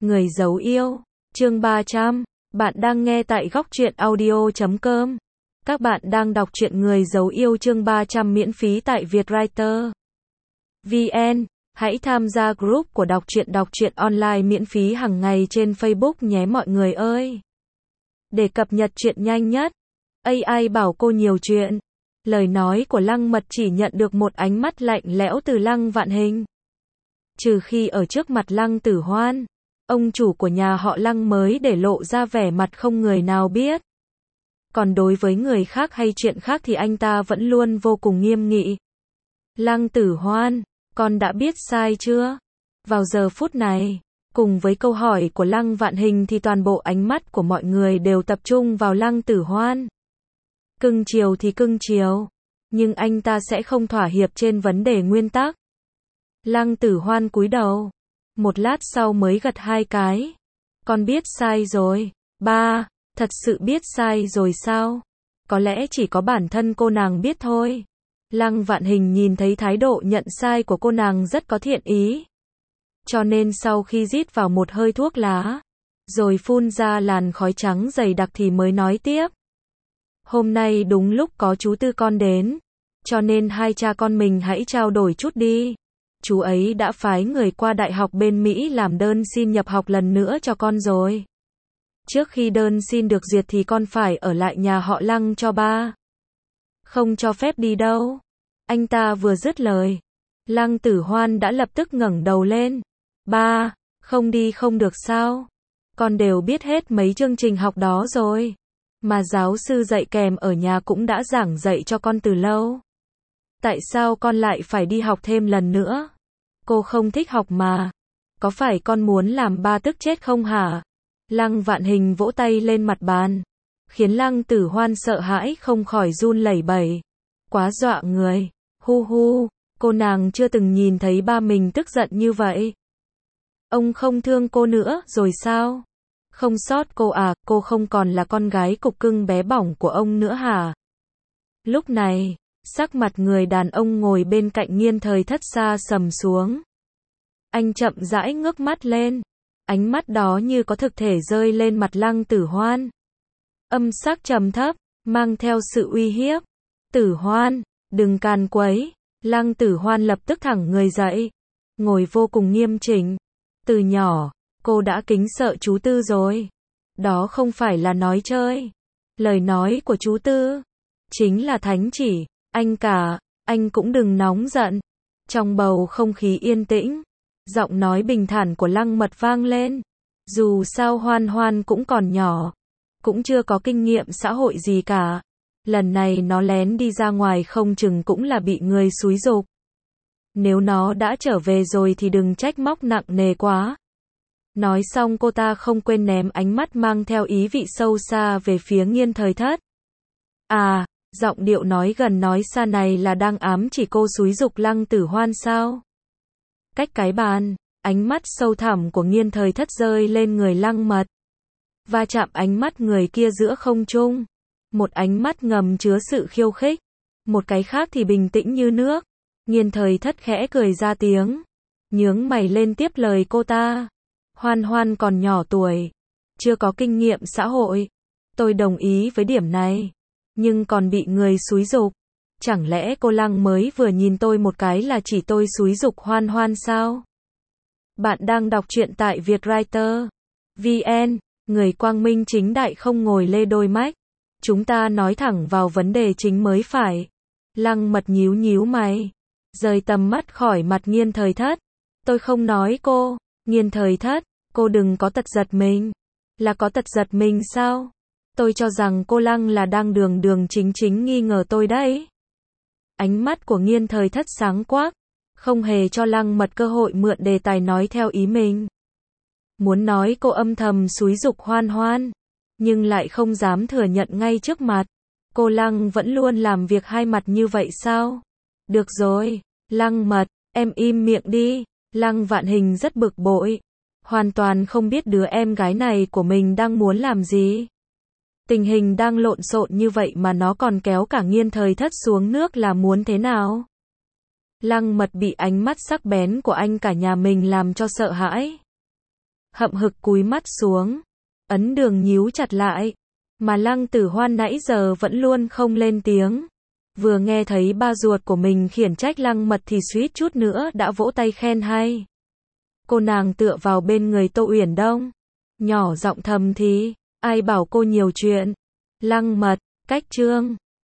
Người giấu yêu, chương 300, bạn đang nghe tại góc truyện audio.com. Các bạn đang đọc truyện Người giấu yêu chương 300 miễn phí tại Vietwriter VN. Hãy tham gia group của đọc truyện online miễn phí hàng ngày trên Facebook nhé mọi người ơi. Để cập nhật chuyện nhanh nhất, AI bảo cô nhiều chuyện. Lời nói của Lăng Mật chỉ nhận được một ánh mắt lạnh lẽo từ Lăng Vạn Hình. Trừ khi ở trước mặt Lăng Tử Hoan, ông chủ của nhà họ Lăng mới để lộ ra vẻ mặt không người nào biết. Còn đối với người khác hay chuyện khác thì anh ta vẫn luôn vô cùng nghiêm nghị. Lăng Tử Hoan, con đã biết sai chưa? Vào giờ phút này, cùng với câu hỏi của Lăng Vạn Hình thì toàn bộ ánh mắt của mọi người đều tập trung vào Lăng Tử Hoan. Cưng chiều thì cưng chiều, nhưng anh ta sẽ không thỏa hiệp trên vấn đề nguyên tắc. Lăng Tử Hoan cúi đầu, một lát sau mới gật hai cái. Con biết sai rồi. Ba, thật sự biết sai rồi sao? Có lẽ chỉ có bản thân cô nàng biết thôi. Lăng Vạn Hình nhìn thấy thái độ nhận sai của cô nàng rất có thiện ý. Cho nên sau khi rít vào một hơi thuốc lá, rồi phun ra làn khói trắng dày đặc thì mới nói tiếp. Hôm nay đúng lúc có chú Tư con đến, cho nên hai cha con mình hãy trao đổi chút đi. Chú ấy đã phái người qua đại học bên Mỹ làm đơn xin nhập học lần nữa cho con rồi. Trước khi đơn xin được duyệt thì con phải ở lại nhà họ Lăng cho ba. Không cho phép đi đâu. Anh ta vừa dứt lời, Lăng Tử Hoan đã lập tức ngẩng đầu lên. Ba, không đi không được sao? Con đều biết hết mấy chương trình học đó rồi. Mà giáo sư dạy kèm ở nhà cũng đã giảng dạy cho con từ lâu. Tại sao con lại phải đi học thêm lần nữa? Cô không thích học mà. Có phải con muốn làm ba tức chết không hả? Lăng Vạn Hình vỗ tay lên mặt bàn, khiến Lăng Tử Hoan sợ hãi không khỏi run lẩy bẩy. Quá dọa người. Hu hu, cô nàng chưa từng nhìn thấy ba mình tức giận như vậy. Ông không thương cô nữa rồi sao? Không sót cô à, cô không còn là con gái cục cưng bé bỏng của ông nữa hả? Lúc này, sắc mặt người đàn ông ngồi bên cạnh Nghiên Thời Thất xa sầm xuống. Anh chậm rãi ngước mắt lên, ánh mắt đó như có thực thể rơi lên mặt Lăng Tử Hoan. Âm sắc trầm thấp, mang theo sự uy hiếp. Tử Hoan, đừng càn quấy. Lăng Tử Hoan lập tức thẳng người dậy, ngồi vô cùng nghiêm chỉnh. Từ nhỏ, cô đã kính sợ chú Tư rồi. Đó không phải là nói chơi. Lời nói của chú Tư chính là thánh chỉ. Anh cả, anh cũng đừng nóng giận. Trong bầu không khí yên tĩnh, giọng nói bình thản của Lăng Mật vang lên. Dù sao Hoan Hoan cũng còn nhỏ, cũng chưa có kinh nghiệm xã hội gì cả. Lần này nó lén đi ra ngoài không chừng cũng là bị người xúi giục. Nếu nó đã trở về rồi thì đừng trách móc nặng nề quá. Nói xong cô ta không quên ném ánh mắt mang theo ý vị sâu xa về phía Nghiên Thời Thất. À, giọng điệu nói gần nói xa này là đang ám chỉ cô xúi giục Lăng Tử Hoan sao? Cách cái bàn, ánh mắt sâu thẳm của Nghiên Thời Thất rơi lên người Lăng Mật, va chạm ánh mắt người kia giữa không trung. Một ánh mắt ngầm chứa sự khiêu khích, một cái khác thì bình tĩnh như nước. Nghiên Thời Thất khẽ cười ra tiếng, nhướng mày lên tiếp lời cô ta. Hoan Hoan còn nhỏ tuổi, chưa có kinh nghiệm xã hội. Tôi đồng ý với điểm này, nhưng còn bị người xúi giục. Chẳng lẽ cô Lăng mới vừa nhìn tôi một cái là chỉ tôi xúi giục Hoan Hoan sao? Bạn đang đọc truyện tại Vietwriter VN. Người quang minh chính đại không ngồi lê đôi mách. Chúng ta nói thẳng vào vấn đề chính mới phải. Lăng Mật nhíu nhíu mày, rời tầm mắt khỏi mặt Nghiên Thời Thất. Tôi không nói cô. Nghiên Thời Thất, cô đừng có tật giật mình. Là có tật giật mình sao? Tôi cho rằng cô Lăng là đang đường đường chính chính nghi ngờ tôi đấy. Ánh mắt của Nghiên Thời Thất sáng quắc, không hề cho Lăng Mật cơ hội mượn đề tài nói theo ý mình. Muốn nói cô âm thầm xúi giục Hoan Hoan, nhưng lại không dám thừa nhận ngay trước mặt. Cô Lăng vẫn luôn làm việc hai mặt như vậy sao? Được rồi, Lăng Mật, em im miệng đi. Lăng Vạn Hình rất bực bội, hoàn toàn không biết đứa em gái này của mình đang muốn làm gì. Tình hình đang lộn xộn như vậy mà nó còn kéo cả Nghiên Thời Thất xuống nước là muốn thế nào? Lăng Mật bị ánh mắt sắc bén của anh cả nhà mình làm cho sợ hãi. hậm hực cúi mắt xuống. Ấn Đường nhíu chặt lại. Mà Lăng Tử Hoan nãy giờ vẫn luôn không lên tiếng. Vừa nghe thấy ba ruột của mình khiển trách Lăng Mật thì suýt chút nữa đã vỗ tay khen hay. Cô nàng tựa vào bên người Tô Uyển Đông. Nhỏ giọng thầm thì, ai bảo cô nhiều chuyện. Lăng Mật, cách chương.